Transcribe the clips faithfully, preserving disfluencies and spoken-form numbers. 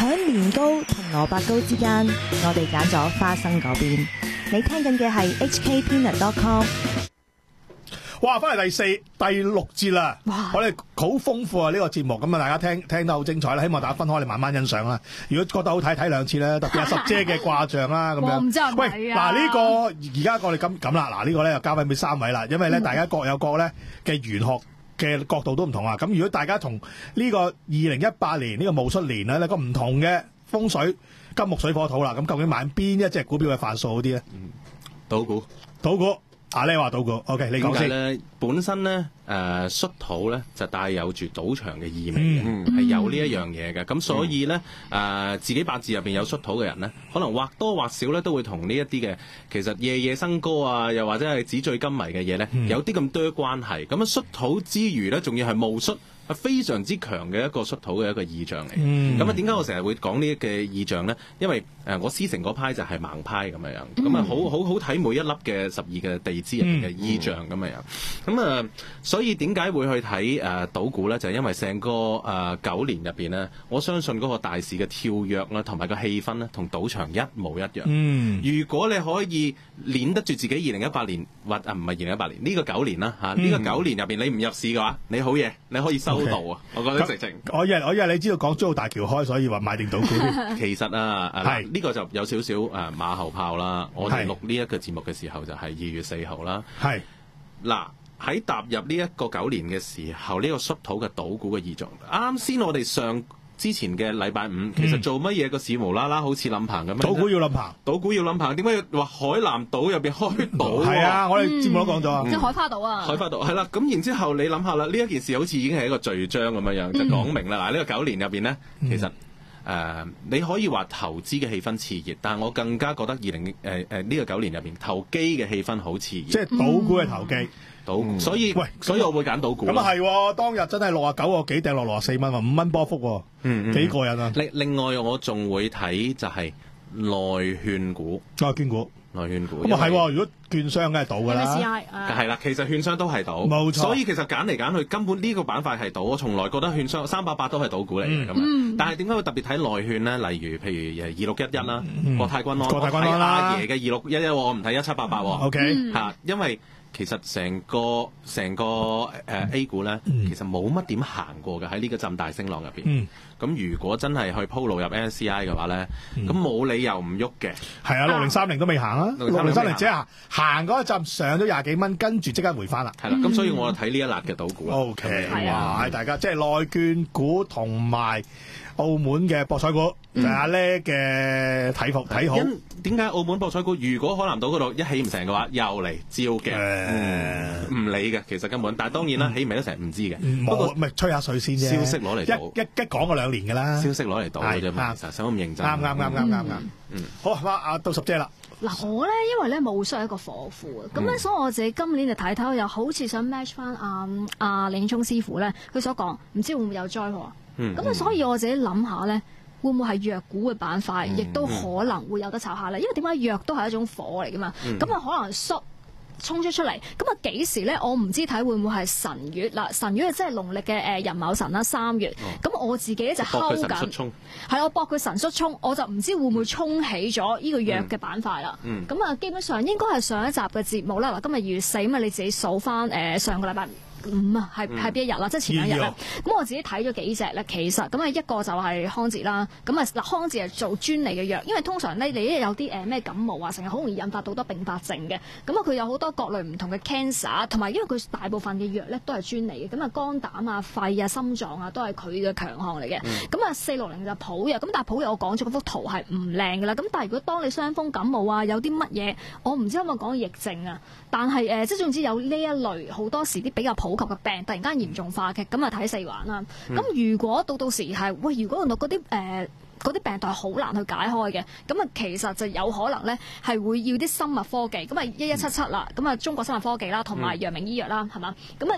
喺年糕同蘿蔔糕之間，我哋揀咗花生嗰邊。你聽緊嘅係 H K Peanut dot com。 哇！翻嚟第四、第六節啦，我哋好豐富啊！呢、這個節目咁啊，大家聽聽得好精彩啦。希望大家分開，你慢慢欣賞啦。如果覺得好睇，睇兩次啦。特別係十姐嘅掛像啦，咁樣。 我唔知係咪啊？ 喂，嗱、這、呢個而家我哋咁咁啦，嗱、這個、呢個咧就交翻俾三位啦，因為咧、嗯、大家各有各咧嘅玄學嘅角度都唔同啊。咁如果大家同呢個二零一八年呢、這個戊戌年咧，個唔同嘅風水金木水火土啦，咁究竟買邊一隻股票嘅範數好啲咧？ 嗯，賭股， 賭股。啊！你話賭股 ，OK， 你講先。 咧本身咧，誒、呃、戌土咧就帶有住賭場嘅意味嘅，係、嗯、有呢一樣嘢嘅。咁、嗯、所以咧，誒、呃、自己八字入邊有戌土嘅人咧，可能或多或少咧都會同呢一啲嘅其實夜夜笙歌啊，又或者係紙醉金迷嘅嘢咧，嗯、有啲咁多關係。咁啊，戌土之餘咧，仲要係戊戌。係非常之強嘅一個戌土嘅一個意象嚟。咁啊，點解我成日會講呢一嘅意象咧？因為誒，我師承嗰派就係盲派咁樣樣，咁啊，好好好睇每一粒嘅十二嘅地支入邊嘅意象咁樣樣。咁啊、嗯，所以點解會去睇誒賭股咧？就係、是、因為成個誒、呃、九年入邊咧，我相信嗰個大市嘅跳躍啦，同埋個氣氛咧，同賭場一模一樣。嗯，如果你可以捏得住自己二零一八年或啊唔係二零一八年呢、這個九年啦嚇，呢、嗯、個九年入邊你唔入市嘅話，你好嘢，你可以收。到啊！我覺得直情， 我以為我以為你知道港珠澳大橋開，所以話買定賭股。 其實啊，係呢、這個就有少少誒馬後炮啦。我哋錄呢一個節目嘅時候就係二月四號啦。係嗱喺踏入呢一個九年嘅時候，呢、這個戌土嘅賭股嘅異象。啱先我哋上之前嘅禮拜五，其實做乜嘢個市無啦啦好似冧棚咁樣？賭股要冧棚， 賭股要冧棚，點解要話海南島入邊開賭？ 係啊，我哋節目都講咗啊， 即係海花島啊， 海花島係啦。咁然之後你諗下啦，呢一件事好似已經係一個序章咁樣樣，就講明啦。嗱，呢個九年入邊咧，其實誒你可以話投資嘅氣氛熾熱，但係我更加覺得二零誒誒呢個九年入邊投機嘅氣氛好熾熱， 即係賭股嘅投機。 嗯、所以喂，所以我會揀賭股。 咁啊係，當日真係六啊九個幾掟落六啊四蚊喎，五蚊波幅喎，嗯嗯幾過癮啊！ 另另外我仲會睇就係內券股， 內券股， 內券股。 咁啊係，如果券商梗係賭㗎啦， 係啦，其實券商都係賭， 冇錯。 所以其實揀嚟揀去，根本呢個板塊係賭。我從來覺得券商三百八都係賭股嚟嘅咁。嗯、但係點解會特別睇內券咧？例如譬如誒二六一一啦，國泰君安， 國泰君安啦， 阿爺嘅二六一一，我唔睇一七八八。O K 嚇，因為其實成個成個誒、呃、A 股咧，嗯、其實冇乜點行過嘅喺呢個浸大升浪入邊。咁、嗯、如果真係去鋪路入 N S C I 嘅話咧，咁冇、嗯、理由唔喐嘅。係啊，六零三零都未行啊，六零三零只係行嗰一陣上咗廿幾蚊，跟住即刻回翻啦。 係啦，咁所以我睇呢一辣嘅賭股。 O K，哇！大家即係內券股同埋澳門嘅博彩股，就係阿叻嘅睇服睇好。 點解澳門博彩股如果海南島嗰度一起唔成嘅話，又嚟招嘅？唔理嘅，其實根本。但係當然啦，起唔起得成唔知嘅。不過咪吹下水先啫。 消息攞嚟賭， 一一一講過兩年㗎啦。 消息攞嚟賭嘅啫嘛，其實使咁認真。 啱啱啱啱啱啱。嗯，好啊，啊到十姐啦。 嗱，我咧因為咧戊戌係一個火庫啊，咁咧所以我自己今年就睇睇，又好似想 match 翻阿阿李聰師傅咧，佢所講，唔知會唔會有災禍？咁啊、嗯，所以我自己諗下咧，會唔會係藥股嘅板塊，亦、嗯、都可能會有得炒下咧？因為點解藥都係一種火嚟噶嘛？咁啊、嗯，可能戌衝咗出嚟，咁啊幾時咧？我唔知睇會唔會係辰月嗱，辰月即係農曆嘅誒壬卯辰啦，三月。咁、哦、我自己咧就睺緊，係我搏佢辰戌衝，我就唔知會唔會衝起咗呢個藥嘅板塊啦。咁啊、嗯，基本上應該係上一集嘅節目啦。嗱，今日二月四，咁啊你自己數翻誒上個禮拜五啊，係係邊一日啦？即係前兩日咧。咁我自己睇咗幾隻咧，其實咁啊一個就係康捷啦。咁啊嗱，康捷係做專利嘅藥，因為通常咧你一有啲誒咩感冒啊，成日好容易引發到好多併發症嘅。咁啊佢有好多各類唔同嘅 cancer， 同埋因為佢大部分嘅藥咧都係專利嘅。咁啊肝膽啊、肺啊、心臟啊都係佢嘅強項嚟嘅。咁啊四六零就普藥，咁但係普藥我講咗嗰幅圖係唔靚㗎啦。咁但係如果當你傷風感冒啊，有啲乜嘢，我唔知可唔可以講疫症啊？但係誒、呃，即係總之有呢一類好多時啲比較普及嘅病，突然間嚴重化嘅，咁啊睇四環啦。咁、嗯、如果到到時係喂，如果原來嗰啲誒嗰啲病毒係好難去解開嘅，咁啊其實就有可能咧係會要啲生物科技，咁啊一一七七啦，咁啊中國生物科技啦，同埋陽明醫藥啦，係嘛？咁啊呢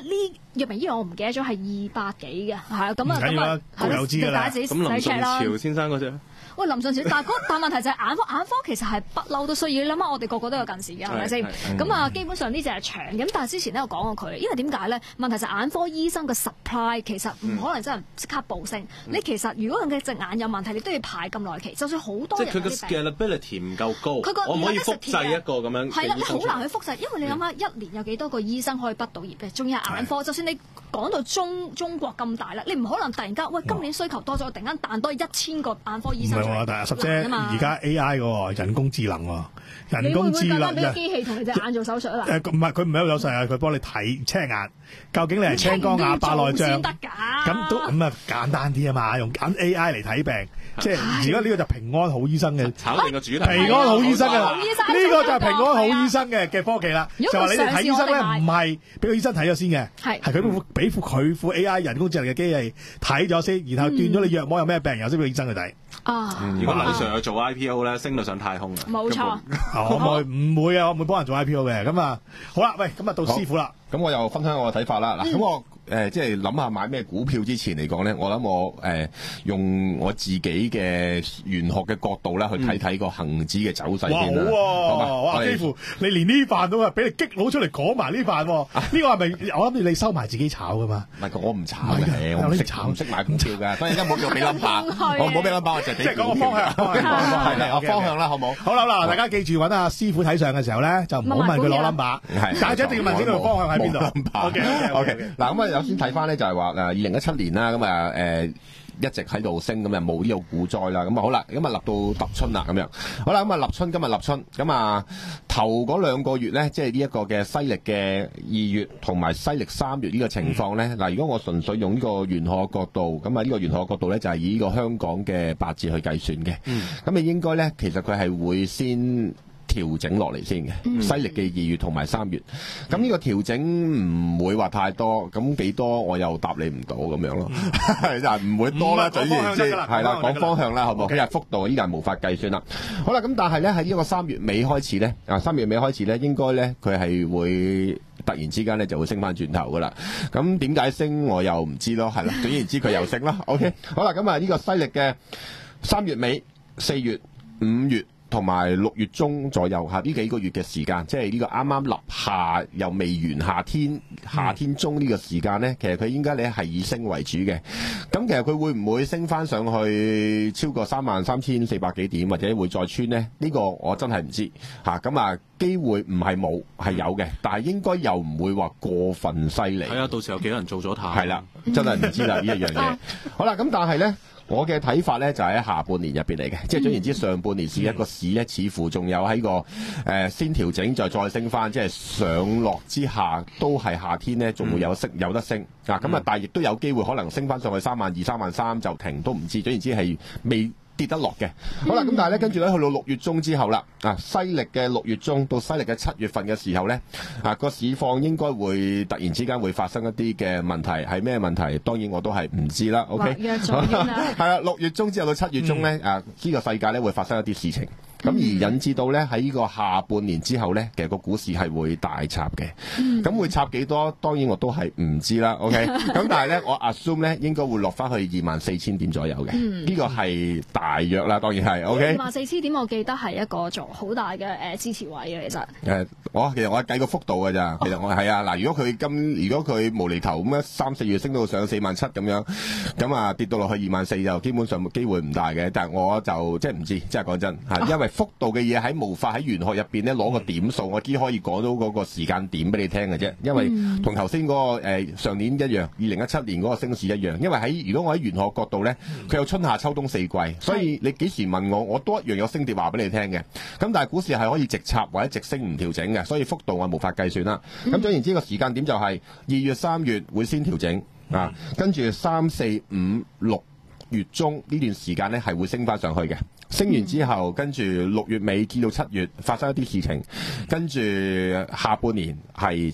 藥明醫藥我唔記得咗係二百幾嘅，係啊，咁啊咁啊， 係咯，你大家自己咁林順潮先生嗰隻。 喂，林順潮，但係嗰但係問題就係眼科，眼科其實係不嬲都需要。你諗下，我哋個個都有近視嘅，係咪先？咁啊，基本上呢隻係長咁，但係之前咧有講過佢，因為點解咧？問題就係眼科醫生嘅 supply 其實唔可能真係即刻暴升。嗯、你其實如果佢隻眼有問題，你都要排咁耐期，就算好多人即係佢嘅 scalability 唔夠高， 佢個我唔可以複製一個咁樣。 係啦，你好難去複製，因為你諗下，一年有幾多個醫生可以畢到業嘅？仲有眼科，就算你講到中中國咁大啦，你唔可能突然間喂今年需求多咗，突然間彈多一千個眼科醫生出嚟。 但係十姐而家 A I 嘅人工智能喎，人工智能俾機器同你隻眼做手術啦。 誒唔係佢唔係一個手術啊，佢幫你睇青眼，究竟你係青光眼、白內障，咁都咁啊簡單啲啊嘛，用緊 A I 嚟睇病，即係而家呢個就平安好醫生嘅炒定個主題， 平安好醫生嘅呢個就係平安好醫生嘅嘅科技啦。就話你哋睇醫生咧，唔係俾個醫生睇咗先嘅，係係佢俾副佢副 A I 人工智能嘅機器睇咗先，然後斷咗你藥膜有咩病，然後先俾醫生去睇。 啊！ 如果劉 Sir 去做 I P O 咧，升到上太空啊！ 冇錯， 我唔會唔會啊！我唔會幫人做 I P O 嘅。咁啊，好啦，喂，咁啊到師傅啦。 咁我又分享我嘅睇法啦。嗱、嗯，咁我誒、呃、即係諗下買咩股票之前嚟講咧，我諗我誒、呃、用我自己嘅玄學嘅角度咧去睇睇個恆指嘅走勢先啦。 哇！好啊！哇！幾乎你連呢飯都係俾你激佬出嚟講埋呢飯，呢、啊、個係咪我諗住你收埋自己炒噶嘛？ 唔係，我唔炒嘅，我唔識炒，唔識買股票嘅。所以而家冇叫俾 number， 我冇俾 number， 我就俾股票。即係講個方向，係係我方向啦，好冇？好啦，嗱，大家記住揾阿師傅睇相嘅時候咧，就唔好問佢攞 number， 但係一定要問清楚方向喺邊度。O K O K 嗱，咁啊，有先睇翻咧，就係話誒，二零一七年啦，咁啊誒。一直喺度升，咁啊冇呢個股災啦，咁啊好啦，咁啊立到立春啦，咁樣好啦，咁啊立春今日立春，咁啊頭嗰兩個月咧，即係呢一個嘅西曆嘅二月同埋西曆三月呢個情況咧，嗱、嗯，如果我純粹用呢個玄學角度，咁啊呢個玄學角度咧就係以呢個香港嘅八字去計算嘅，咁你、嗯、應該咧其實佢係會先調整落嚟先嘅，嗯、西歷嘅二月同埋三月，咁呢個調整唔會話太多，咁幾多我又答你唔到咁樣咯，就唔會多啦，總言之係啦，講方向啦，好唔好？佢係幅度依家係無法計算啦。好啦，咁但係咧喺呢個三月尾開始咧，啊三月尾開始咧，應該咧佢係會突然之間咧就會升翻轉頭噶啦。咁點解升我又唔知咯，係啦，總言之佢又升啦。OK， 好啦，咁啊呢個西歷嘅三月尾、四月、五月。同埋六月中左右嚇，呢幾個月嘅時間，即係呢個啱啱立夏又未完夏天，夏天中呢個時間呢，其實佢應該咧係以升為主嘅。咁其實佢會唔會升翻上去超過三萬三千四百幾點，或者會再穿呢？呢、呢個我真係唔知嚇。咁啊，機會唔係冇，係有嘅，但係應該又唔會話過分犀利。係啊， 到時候有幾多人做咗太？係啦，真係唔知啦呢一樣嘢。好啦，咁但係呢。我嘅睇法咧就喺、是、下半年入邊嚟嘅，即係總言之，上半年是一個市咧，似乎仲有喺個誒、呃、先調整，就再升翻，即係上落之下都係夏天咧，仲會有升有得升啊！咁啊，但係亦都有機會可能升翻上去三萬二、三萬三就停都唔知，總言之係未跌得落嘅。好啦，咁但係咧跟住咧去到六月中之後啦，啊西歷嘅六月中到西歷嘅七月份嘅時候咧，啊個市況應該會突然之間會發生一啲嘅問題，係咩問題？當然我都係唔知啦。OK，係啦，六月中之後到七月中咧，嗯、啊呢、這個世界咧會發生一啲事情。咁、嗯、而引致到咧喺呢個下半年之後咧，其實個股市係會大插嘅。咁、嗯、會插幾多？當然我都係唔知啦。OK，咁但係咧我 assume 咧應該會落翻去二萬四千點左右嘅。呢、嗯、個係大約啦，當然係。OK，二萬四千點我記得係一個做好大嘅誒支持位嘅，其實。誒，我其實我係計個幅度㗎咋。其實我係啊嗱，如果佢今如果佢無厘頭咁樣三四月升到上四萬七咁樣，咁啊跌到落去二萬四就基本上機會唔大嘅。但係我就即係唔知，即係講真嚇，因為幅度嘅嘢喺無法喺玄學入邊咧攞個點數，我只可以講到嗰個時間點俾你聽嘅啫。因為同頭先嗰個、呃、上年一樣，二零一七年嗰個升市一樣。因為喺如果我喺玄學角度咧，佢有春夏秋冬四季，所以你幾時問我，我都一樣有升跌話俾你聽嘅。咁但係股市係可以直插或者直升唔調整嘅，所以幅度我無法計算啦。咁總言之個時間點就係二月三月會先調整啊，跟住三四五六月中呢段時間咧係會升翻上去嘅。升完之後，跟住六月尾至到七月發生一啲事情，跟住下半年係插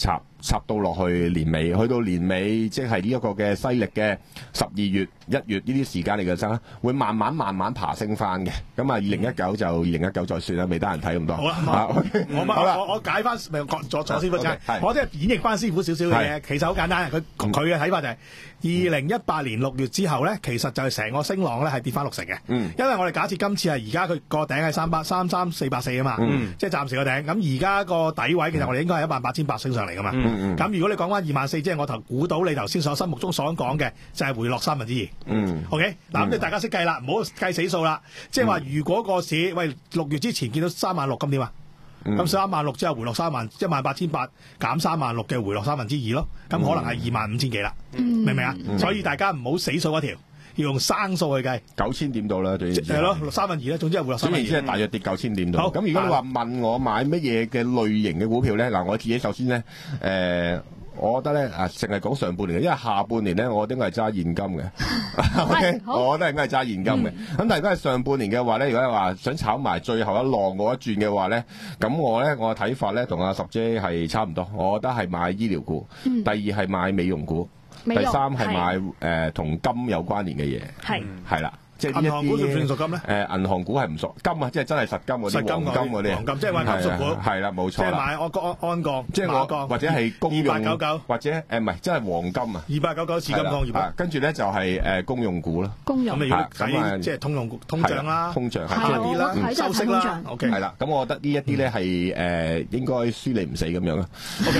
插到落去年尾，去到年尾即係呢一個嘅西歷嘅十二月、一月呢啲時間嚟嘅生，會慢慢慢慢爬升翻嘅。咁啊，二零一九就二零一九再算啦，未得閒睇咁多。 好啦， 啊、 我好啦， 我我解翻咪左左師傅先，我即係演繹翻師傅少少嘅嘢。其實好簡單，佢佢嘅睇法就係二零一八年六月之後咧，其實就係成個升浪咧係跌翻六成嘅。嗯，因為我哋假設今次係而家佢個頂係三百三三四百四啊嘛，嗯、即係暫時個頂。咁而家個底位其實我哋應該係一萬八千八升上嚟噶嘛。咁、嗯嗯、如果你講翻二萬四，即係我頭估到你頭先所心目中所講嘅，就係回落三分之二。嗯 OK， 嗱咁你大家識計啦，唔好計死數啦。即係話如果個市喂六月之前見到三萬六，咁點啊？咁三萬六之後回落三萬，一萬八千八減三萬六嘅回落三分之二咯。咁可能係二萬五千幾啦。嗯、明唔明啊？嗯、所以大家唔好死數嗰條。要用生數去計，九千點到啦，最係咯，三分二啦，總之係回落三分二。總言之係大約跌九千點到。好，咁如果你話問我買乜嘢嘅類型嘅股票咧，嗱，我自己首先咧，誒、呃，我覺得咧啊，淨係講上半年嘅，因為下半年咧，我應該係揸現金嘅。O K，我都係應該係揸現金嘅。咁、嗯、但係如果係上半年嘅話咧，如果係話想炒埋最後一浪嗰一轉嘅話咧，咁我咧我嘅睇法咧同阿十姐係差唔多，我覺得係買醫療股，嗯、第二係買美容股。第三係買誒同金有關聯嘅嘢，係係啦，即係呢一啲銀行股算唔算屬金咧？誒銀行股係唔屬金啊，即係真係實金嗰啲黃金嗰啲，黃金即係買金屬股，係啦冇錯，即係買安安安鋼，即係馬鋼或者係公用二八九九，或者誒唔係真係黃金啊，二八九九次金鋼業，跟住咧就係誒公用股啦，公用咁你要睇即係通用通脹啦，通脹係啲啦，收息啦 ，OK 係啦，咁我覺得呢一啲咧係誒應該輸你唔死咁樣啦。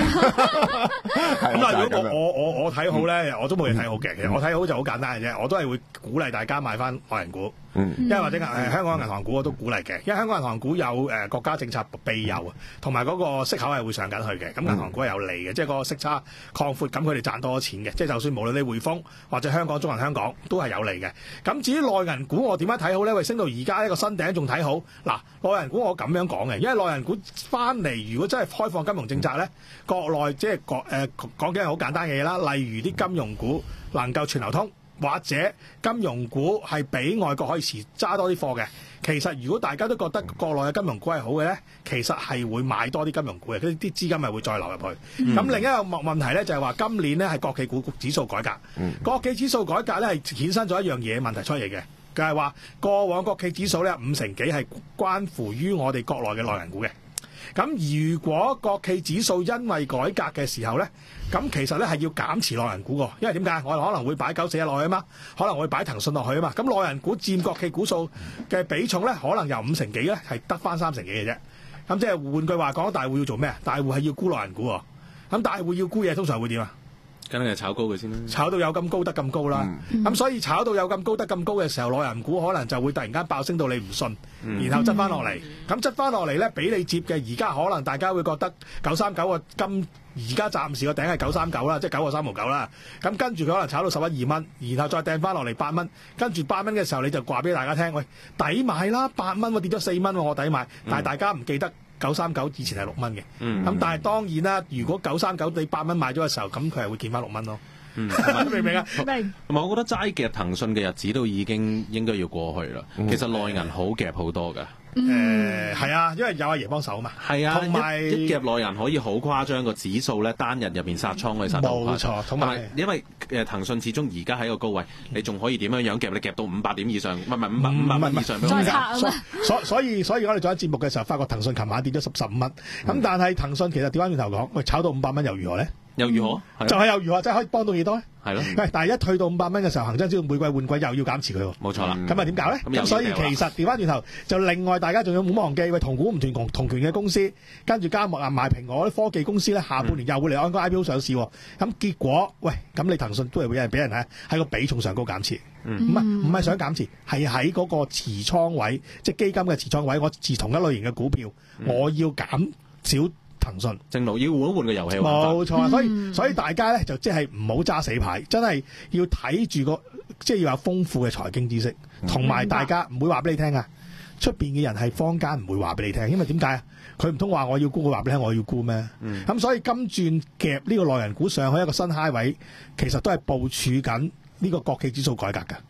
咁啊，如果我我我我睇好咧，我都冇嘢睇好嘅。其實我睇好就好簡單嘅啫，我都係會鼓勵大家買翻內銀股，因為或者誒香港銀行股我都鼓勵嘅，因為香港銀行股有誒國家政策庇佑啊，同埋嗰個息口係會上緊去嘅，咁銀行股係有利嘅，即係個息差擴闊，咁佢哋賺多錢嘅，即係就算無論你匯豐或者香港中銀香港都係有利嘅。咁至於內銀股我點樣睇好咧？喂，升到而家一個新頂仲睇好嗱，內銀股我咁樣講嘅，因為內銀股翻嚟如果真係開放金融政策咧，國內即係國誒講緊係好簡單嘅嘢啦，例如啲金融股能夠全流通，或者金融股係比外國可以持揸多啲貨嘅。其實如果大家都覺得國內嘅金融股係好嘅咧，其實係會買多啲金融股嘅，啲啲資金係會再流入去。咁、嗯、另一個問題咧就係話今年咧係國企股指數改革，嗯、國企指數改革咧係衍生咗一樣嘢問題出嚟嘅，就係話過往國企指數咧五成幾係關乎於我哋國內嘅內銀股嘅。咁如果國企指數因為改革嘅時候咧，咁其實咧係要減持內銀股嘅，因為點解？我哋可能會擺九四一落去啊嘛，可能會擺騰訊落去啊嘛。咁內銀股佔國企股數嘅比重咧，可能由五成幾咧係得翻三成幾嘅啫。咁即係換句話講，大戶要做咩啊？大戶係要沽內銀股喎。咁大戶要沽嘢，通常會點啊？梗係炒高佢先啦，炒到有咁高得咁高啦。咁、嗯、所以炒到有咁高得咁高嘅時候，內銀股可能就會突然間爆升到你唔信，嗯、然後執翻落嚟。咁執翻落嚟咧，俾你接嘅，而家可能大家會覺得九三九個金，而家暫時個頂係九三九啦，即係九個三毫九啦。咁跟住佢可能炒到十一二蚊，然後再掟翻落嚟八蚊。跟住八蚊嘅時候，你就話俾大家聽，喂，抵買啦，八蚊我跌咗四蚊，我抵買。但係大家唔記得。九三九以前係六蚊嘅，咁、嗯、但係當然啦，如果九三九你八蚊買咗嘅時候，咁佢係會見翻六蚊咯。嗯、明唔明啊？明。同埋我覺得齋夾騰訊嘅日子都已經應該要過去啦。嗯、其實內銀好夾好多㗎。誒係、嗯呃、啊，因為有阿爺幫手啊嘛。係啊，同埋一夾內銀可以好誇張個指數咧，單日入邊殺倉可以殺到冇錯，同埋因為誒騰訊始終而家喺個高位，你仲可以點樣樣夾？你夾到五百點以上，唔係唔係五百五百蚊以上。再拆所所所以所以我哋做緊節目嘅時候，發覺騰訊琴晚跌咗十十五蚊。咁、嗯、但係騰訊其實調翻轉頭講，喂，炒到五百蚊又如何咧？又如何？嗯、就係又如何？即係可以幫到幾多咧？係咯。喂，但係一退到五百蚊嘅時候，恒生指數每季換季又要減持佢喎。冇錯啦。咁啊點搞咧？咁所以其實調翻轉頭，就另外大家仲要唔好忘記，喂，同股唔同同同權嘅公司，跟住加埋埋蘋果啲科技公司咧，下半年又會嚟安個 I P O 上市。咁、嗯、結果，喂，咁你騰訊都係會有人俾人喺喺個比重上高減持。唔係唔係想減持，係喺嗰個持倉位，即係基金嘅持倉位，我持同一類型嘅股票，嗯、我要減少。騰訊正路要換一換個遊戲玩法，冇錯，所以所以大家咧就即係唔好揸死牌，真係要睇住個，即係要有豐富嘅財經知識，同埋大家唔會話俾你聽啊。出邊嘅人係坊間唔會話俾你聽，因為點解啊？佢唔通話我要沽，佢話俾你聽我要沽咩？咁、嗯、所以金轉夾呢個內銀股上去一個新 high 位，其實都係部署緊呢個國企指數改革㗎。嗯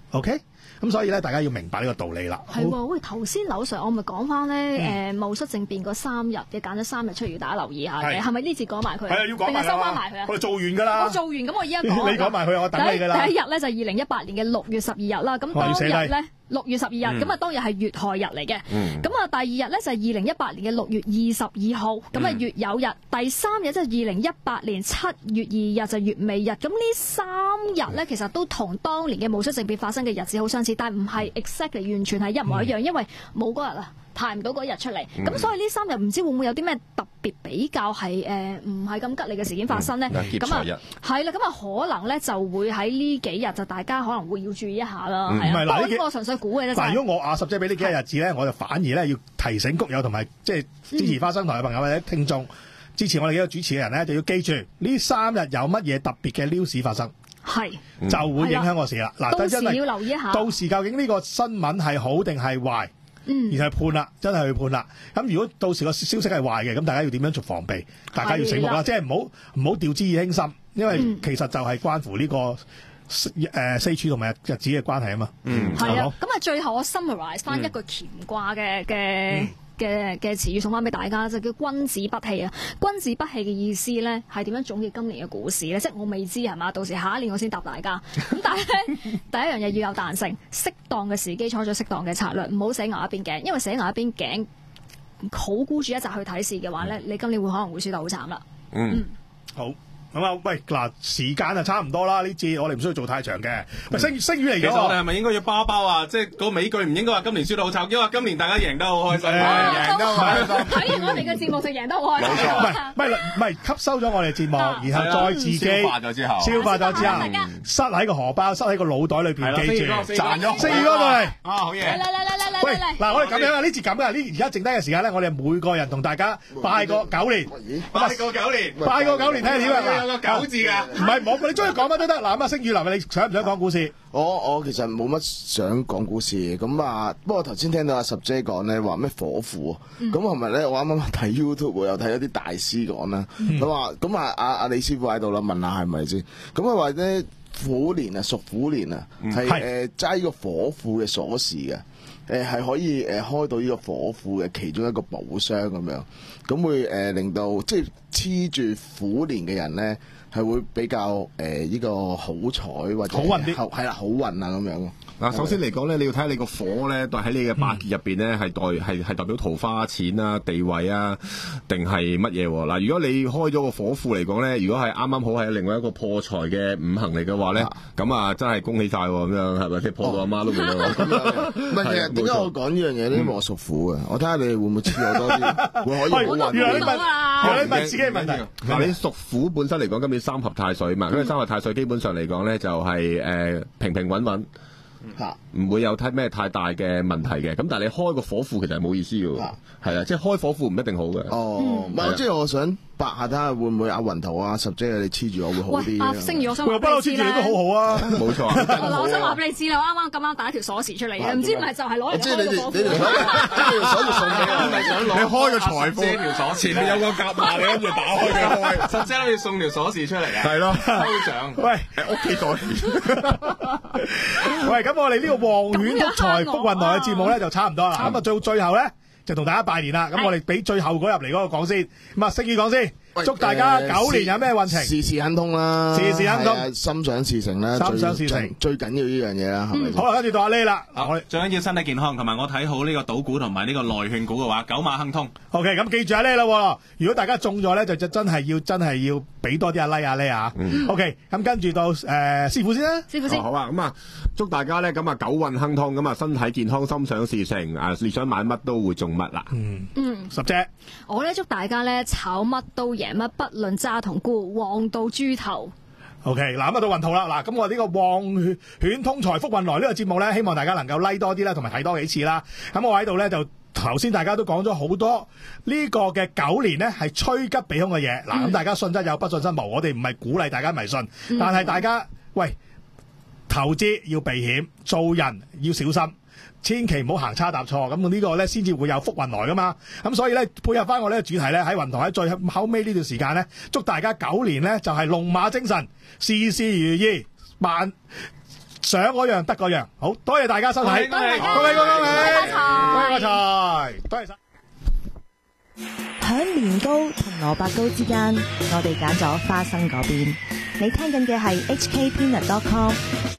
OK。咁所以咧，大家要明白呢個道理啦。 係喎，喂，頭先柳 Sir，我咪講翻咧，誒戊戌政變嗰三日嘅揀咗三日出嚟，要大家留意下嘅，係咪呢節講埋佢？ 係啊，要講埋定係收翻埋佢啊？ 我哋做完㗎啦。 我做完，咁我依家講。 你講埋佢，我等你㗎啦。 第一日咧就係二零一八年嘅六月十二日啦，咁當日咧六月十二日，咁啊當日係月亥日嚟嘅。咁啊第二日咧就係二零一八年嘅六月二十二號，咁啊月有日。第三日即係二零一八年七月二日就月尾日。咁呢三日咧其實都同當年嘅戊戌政變發生嘅日子好相似，但係唔係 exactly 完全係一模一樣，因為冇嗰日啊。排唔到嗰日出嚟，咁、嗯、所以呢三日唔知會唔會有啲咩特別比較係誒唔係咁吉利嘅事件發生呢？咁啊係啦，咁啊可能咧就會喺呢幾日就大家可能會要注意一下啦。唔係嗱，呢個純粹估嘅啫。但係如果我阿十姐俾呢幾日日子咧，我就反而咧要提醒谷友同埋即係支持花生台嘅朋友或者聽眾，支持我哋幾個主持嘅人咧，就要記住呢三日有乜嘢特別嘅 news 發生，係就會影響個事啦。嗱，到時要留意一下。 到時究竟呢個新聞係好定係壞？嗯，而係判啦，真係去判啦。咁如果到時個消息係壞嘅，咁大家要點樣做防備？大家要醒目啦，即係唔好唔好掉之以輕心，因為其實就係關乎呢、這個誒、呃、四柱同埋日子嘅關係啊嘛。嗯， 係啊。咁啊，最後我 summarize 翻一個乾卦嘅嘅。嘅嘅詞語送翻俾大家，就叫君子不器啊！君子不器嘅意思咧，係點樣總結今年嘅股市咧？即係我未知係嘛，到時下一年我先答大家。咁但係咧，第一樣嘢要有彈性，適當嘅時機採取適當嘅策略，唔好死牛一邊頸，因為死牛一邊頸，好孤注一擲去睇市嘅話咧，你今年會可能會輸得好慘啦。嗯，嗯好。咁啊，喂，嗱，時間啊差唔多啦，呢節我哋唔需要做太長嘅。喂，星星宇嚟咗， 其實我哋係咪應該要包包啊？即係個尾句唔應該話今年輸得好慘，因為今年大家贏得好開心，贏得好開心。 睇完我哋嘅節目就贏得好開心。 冇錯，唔係唔係吸收咗我哋節目，然後再自己消化咗之後，消化咗之後，塞喺個荷包，塞喺個腦袋裏邊，記住賺咗。星宇哥過嚟，啊好嘢！嚟嚟嚟嚟嚟！喂，嗱，我哋咁樣啊，呢節咁嘅，呢而家剩低嘅時間咧，我哋每個人同大家拜個九年， 拜個九年， 拜個九年，睇下點啊！ 有個九字㗎， 唔係冇，你中意講乜都得。嗱咁啊，星宇林，你想唔想講股市？ 我我其實冇乜想講股市嘅，咁啊，不過頭先聽到阿十姐講咧話咩火庫，咁係咪咧？我啱啱睇 YouTube 又睇咗啲大師講啦，佢話咁啊，阿阿李師傅喺度啦，問下係咪先？咁佢話咧虎年啊，屬虎年啊，係誒揸呢個火庫嘅鎖匙嘅。誒係可以誒開到呢個火庫嘅其中一個寶箱咁樣，咁會誒、呃、令到即係黐住虎年嘅人咧，係會比較誒呢、呃呢個好彩或者好運啲，係啦好運啊咁樣。 嗱，首先嚟講咧，你要睇下你個火咧，代喺你嘅八字入邊咧，係代係係代表桃花、錢啊、地位啊，定係乜嘢？嗱，如果你開咗個火庫嚟講咧，如果係啱啱好係另外一個破財嘅五行嚟嘅話咧，咁啊真係恭喜晒咁樣，係咪？即係破到阿媽都冇啦。 唔係，其實點解我講呢樣嘢咧？因為我屬虎嘅，我睇下你哋會唔會黐我多啲，會可以好運。 原來你問，原來你問自己嘅問題。 嗱，你屬虎本身嚟講，今年三合太歲嘛，咁三合太歲基本上嚟講咧，就係誒平平穩穩。吓，唔會有睇咩太大嘅問題嘅，咁但係你開個火庫其實係冇意思嘅，係啊，即係開火庫唔一定好嘅。哦，唔係，即係我想白下睇下會唔會阿雲頭啊、十姐你黐住我會好啲。阿星宇，我想話俾你知咧， 都好好啊，冇錯。 我想話俾你知啦，啱啱咁啱打一條鎖匙出嚟嘅，唔知咪就係攞嚟開個火庫。 即係你哋條鎖匙送俾我， 咪想攞？你開個財庫條鎖匙，你有個夾碼，你跟住打開佢開。十姐諗住送條鎖匙出嚟啊？係咯，抽獎。 喂， 喺屋企袋。 喂，咁我哋呢個黃犬督財福運來嘅節目咧就差唔多啦，咁啊到最後咧就同大家拜年啦，咁我哋俾最後嗰入嚟嗰個講先，咁啊星宇講先，祝大家九年有咩運程， 事事亨通啦， 事事亨通， 心想事成啦， 心想事成最緊要呢樣嘢啦，係咪？ 好啦，跟住到阿 Lay 啦， 我哋最緊要身體健康，同埋我睇好呢個賭股同埋呢個內券股嘅話，九馬亨通。 OK，咁記住阿 Lay 啦，如果大家中咗咧，就真係要真係要俾多啲阿 Lay 阿 Lay 啊。OK，咁跟住到誒師傅先啦， 師傅先。 好啊，咁啊祝大家咧咁啊九運亨通，咁啊身體健康，心想事成，啊你想買乜都會中乜啦。嗯嗯， 十姐， 我咧祝大家咧炒乜都贏乜，不論揸同沽，旺到豬頭。 OK，嗱咁啊到運途啦，嗱咁我呢個旺犬通財福運來呢個節目咧，希望大家能夠 like 多啲啦，同埋睇多幾次啦。咁我喺度咧就頭先大家都講咗好多呢個嘅九年咧係趨吉避凶嘅嘢，嗱咁大家信則有，不信則無。我哋唔係鼓勵大家迷信，但係大家喂投資要避險，做人要小心。千祈唔好行差踏錯，咁呢個咧先至會有福運來噶嘛。咁所以咧配合翻我呢個主題咧，喺雲台喺最後尾呢段時間咧，祝大家九年咧就係龍馬精神，事事如意，萬想嗰樣得嗰樣。好多謝大家收睇， 恭喜恭喜恭喜恭喜恭喜， 發財恭喜發財，多謝晒。 響年糕同蘿蔔糕之間，我哋揀咗花生嗰邊。你聽緊嘅係 H K Peanut dot com。